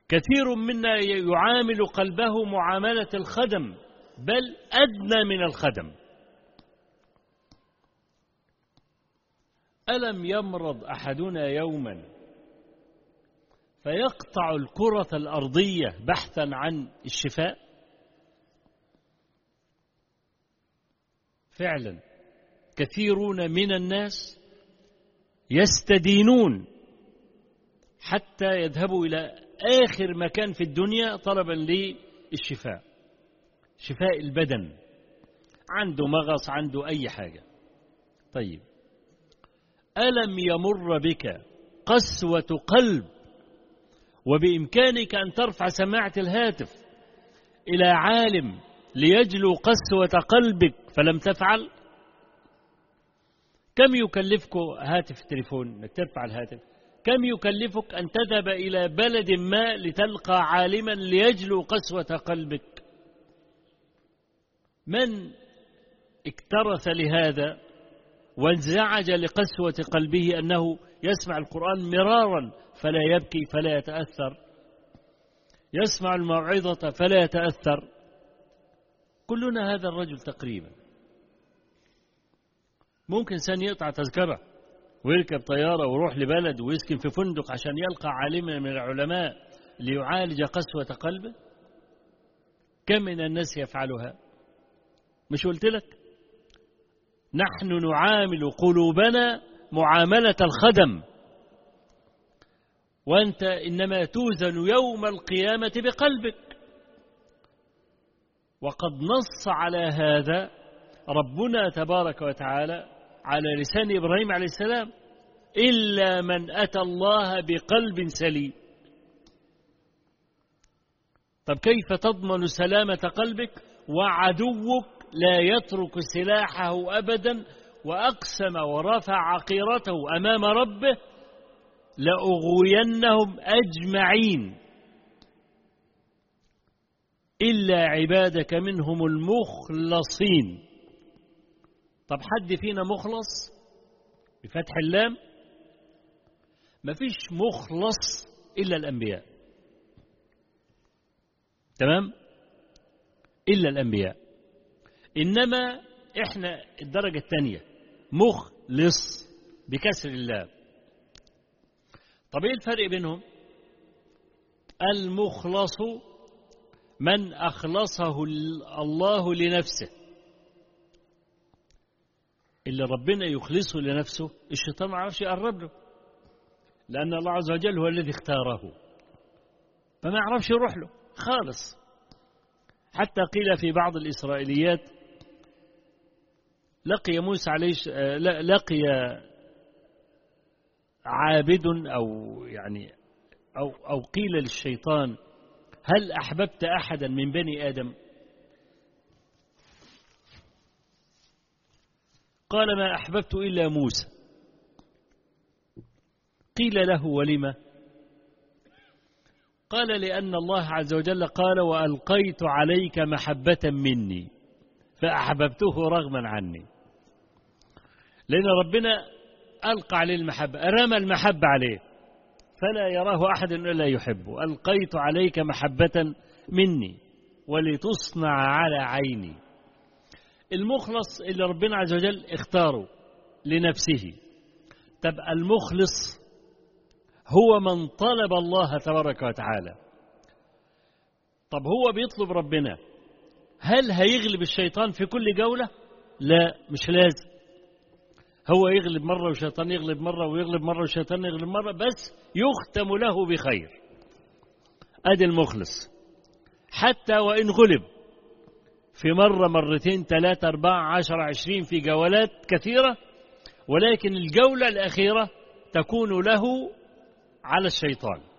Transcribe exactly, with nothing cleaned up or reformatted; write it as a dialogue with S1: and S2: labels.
S1: كثير منا يعامل قلبه معاملة الخدم، بل أدنى من الخدم. ألم يمرض أحدنا يوما فيقطع الكرة الأرضية بحثا عن الشفاء؟ فعلا كثيرون من الناس يستدينون حتى يذهبوا إلى آخر مكان في الدنيا طلبا للشفاء، شفاء البدن، عنده مغص، عنده أي حاجة. طيب، ألم يمر بك قسوة قلب وبإمكانك أن ترفع سماعة الهاتف إلى عالم ليجلو قسوة قلبك فلم تفعل؟ كم يكلفك هاتف التليفون انك ترفع الهاتف؟ كم يكلفك أن تذهب إلى بلد ما لتلقى عالما ليجلو قسوة قلبك؟ من اكترث لهذا وانزعج لقسوة قلبه أنه يسمع القرآن مرارا فلا يبكي فلا يتأثر، يسمع الموعظة فلا يتأثر؟ كلنا هذا الرجل تقريبا. ممكن إنسان يقطع تذكرة ويركب طيارة ويروح لبلد ويسكن في فندق عشان يلقى عالما من العلماء ليعالج قسوة قلبه. كم من الناس يفعلها؟ مش قلت لك نحن نعامل قلوبنا معاملة الخدم، وأنت إنما توزن يوم القيامة بقلبك. وقد نص على هذا ربنا تبارك وتعالى على لسان إبراهيم عليه السلام: إلا من أتى الله بقلب سليم. طب كيف تضمن سلامة قلبك وعدوك لا يترك سلاحه أبدا وأقسم ورفع عقيرته أمام ربه لأغوينهم أجمعين إلا عبادك منهم المخلصين؟ طب حد فينا مخلص بفتح اللام؟ ما فيش مخلص إلا الأنبياء، تمام؟ إلا الأنبياء. إنما إحنا الدرجة الثانية مخلص بكسر اللام. طب إيه الفرق بينهم؟ المخلص من أخلصه الله لنفسه، اللي ربنا يخلصه لنفسه الشيطان ما عرفش يقرب له، لأن الله عز وجل هو الذي اختاره، فما عرفش يروح له خالص. حتى قيل في بعض الإسرائيليات لقي موسى عليه لقي عابد أو يعني أو أو قيل للشيطان: هل أحببت أحدا من بني آدم؟ قال: ما أحببت إلا موسى. قيل له: ولم؟ قال: لأن الله عز وجل قال: وألقيت عليك محبة مني فأحببته رغما عني. لأن ربنا ألقى عليه المحبة، رمى المحبة عليه فلا يراه أحد إلا يحبه. ألقيت عليك محبة مني ولتصنع على عيني. المخلص اللي ربنا عز وجل اختاره لنفسه. طب المخلص هو من طلب الله تبارك وتعالى. طب هو بيطلب ربنا، هل هيغلب الشيطان في كل جولة؟ لا، مش لازم. هو يغلب مرة والشيطان يغلب مرة ويغلب مرة والشيطان يغلب مرة، بس يختم له بخير. أدي المخلص. حتى وإن غلب في مرة مرتين ثلاثة أربعة عشر عشرين في جولات كثيرة، ولكن الجولة الأخيرة تكون له على الشيطان.